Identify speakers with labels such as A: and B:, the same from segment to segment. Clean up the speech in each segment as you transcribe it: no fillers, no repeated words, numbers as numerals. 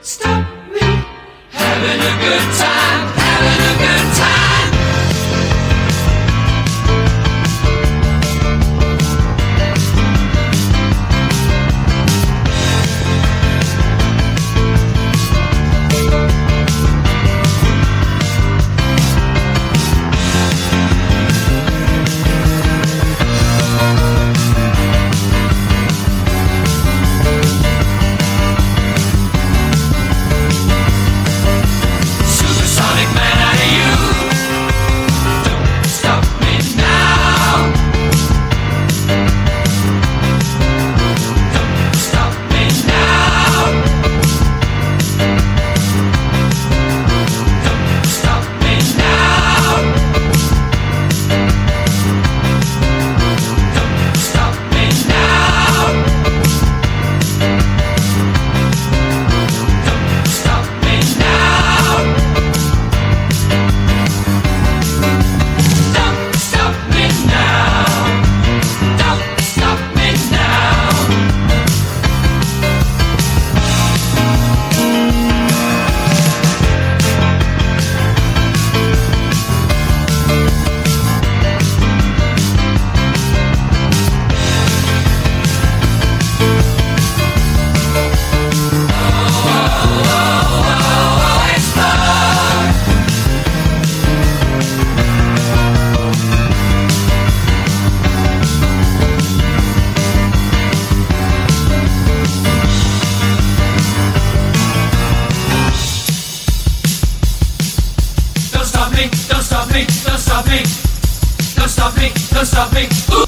A: stop me having a good time, having a good time. Don't stop me, don't stop me, ooh.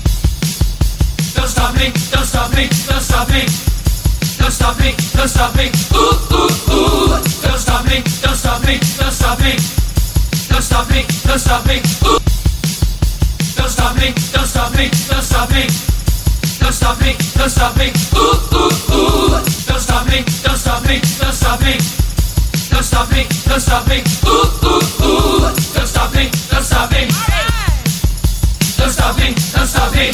A: Don't stop me, don't stop me, don't stop me. Don't stop me, don't stop me, ooh, ooh, ooh. Don't stop me, don't stop me, don't stop me. Don't stop me, don't stop me, ooh. Don't stop me, don't stop me, don't stop me. Don't stop me, don't stop me, ooh, ooh, ooh. Don't stop me, don't stop me, don't stop me. Don't stop me, don't stop me, ooh, ooh, ooh. Don't stop me, don't stop me. Don't stop me, don't stop me.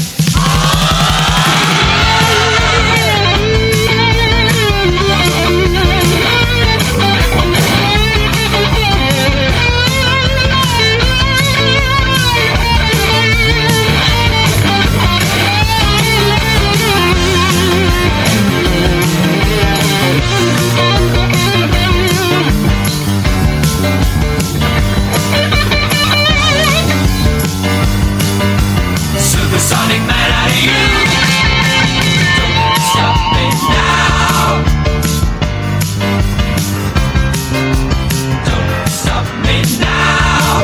A: Supersonic man out of you. Don't stop me now. Don't stop me now.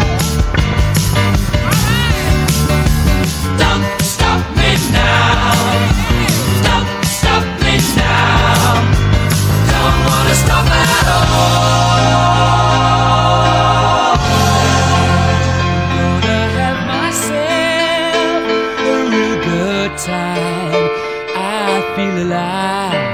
A: Don't stop me now. Don't stop me now. Don't wanna stop at all. Time I feel alive,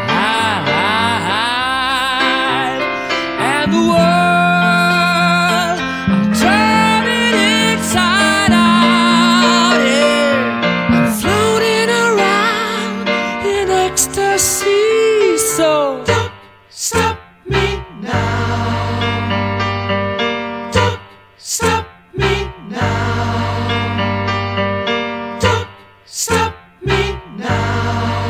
A: and the world I'm turning inside out. Yeah. I'm floating around in ecstasy. So don't stop me now. Don't stop me now. Don't stop me now.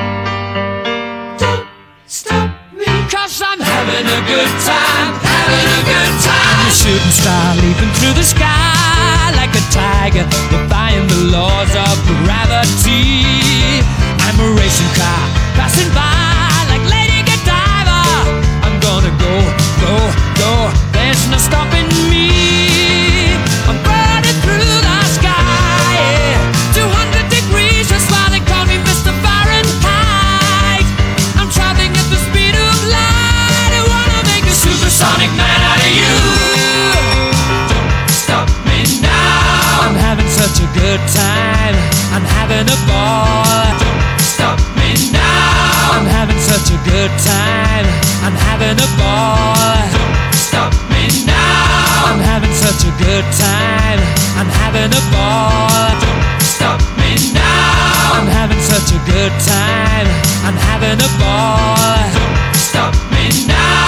A: Don't stop me. 'Cause I'm having a good time, having a good time. I'm a shooting star leaping through the sky like a tiger, defying the laws of gravity. I'm a racing car passing by like Lady Godiva. I'm gonna go, go, go. There's no stopping me. I'm burning through the sky, yeah. 200 degrees, that's why they call me Mr. Fahrenheit. I'm traveling at the speed of light. I wanna make a supersonic man out of you. Don't stop me now. I'm having such a good time. I'm having a ball. Don't stop me now. I'm having such a good time. I'm having a ball. Don't stop me now. I'm having such a good time. I'm having a ball. Don't stop me now. I'm having such a good time. I'm having a ball. Don't stop me now.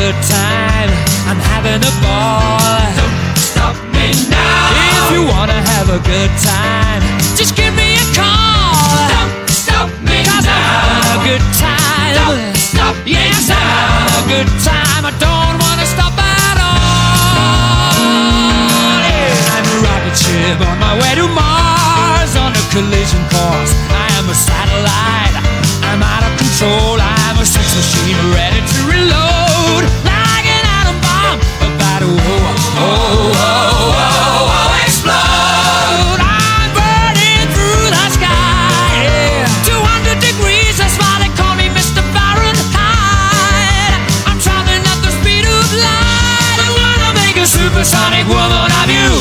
A: good time. I'm having a ball. Don't stop me now. If you wanna have a good time, just give me a call. Don't stop me now. 'Cause I'm having a good time. Don't stop me now. Yes, I'm having a good time. I don't wanna stop at all. Yeah. I'm a rocket ship on my way to Mars on a collision course. I am a satellite. I'm out of control. I'm a sex machine ready to reload. Like an atom bomb about to explode. I'm burning through the sky. Yeah. 200 degrees, that's why they call me Mr. Fahrenheit. I'm traveling at the speed of light. I wanna make a supersonic woman of you.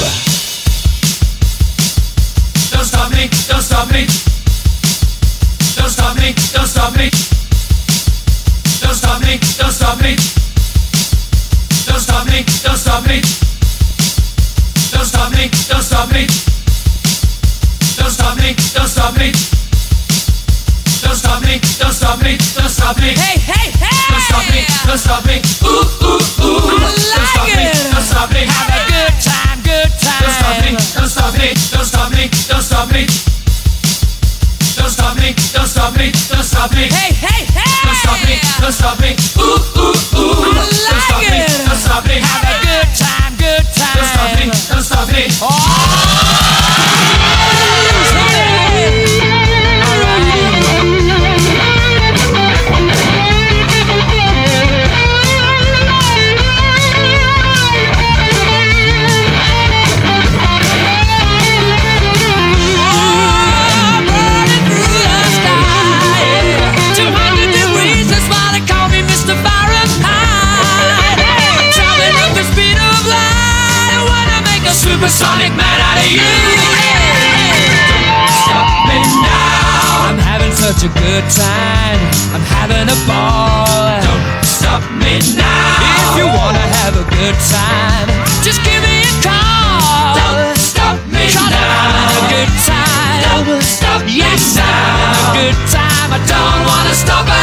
A: Don't stop me, don't stop me. Don't stop me, don't stop me. Don't stop me, don't stop me. Don't stop me, don't stop me. Don't stop me, don't stop me. Don't stop me, don't stop me. Don't stop me, don't stop me. Don't stop me. Hey, hey, hey! Don't stop me, don't stop me. Ooh, ooh, ooh. Don't stop me, don't stop me. Have a good time, good time. Don't stop me, don't stop me. Don't stop me, don't stop me. Don't stop me, don't stop me, don't stop me. Hey, hey, hey! Don't stop me, don't stop me. Ooh, ooh, ooh. Don't stop me, don't stop me. Have a good time, good time. Don't stop me, don't stop me. Supersonic man out of you. Don't stop me now. I'm having such a good time. I'm having a ball. Don't stop me now. If you wanna have a good time, just give me a call. Don't stop me now. I'm having a good time. Don't stop. Yes, I'm having a good time. I don't wanna stop.